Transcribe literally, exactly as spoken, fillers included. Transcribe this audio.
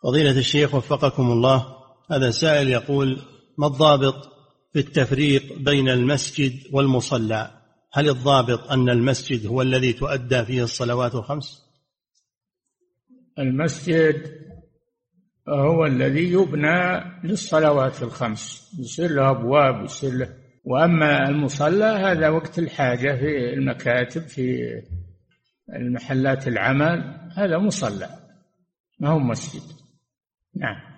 فضيلة الشيخ وفقكم الله، هذا سائل يقول: ما الضابط في التفريق بين المسجد والمصلى؟ هل الضابط أن المسجد هو الذي تؤدى فيه الصلوات الخمس؟ المسجد هو الذي يبنى للصلوات الخمس، يصير له أبواب، يصير له. وأما المصلى هذا وقت الحاجة في المكاتب، في المحلات العمل، هذا مصلى ما هو مسجد. نعم.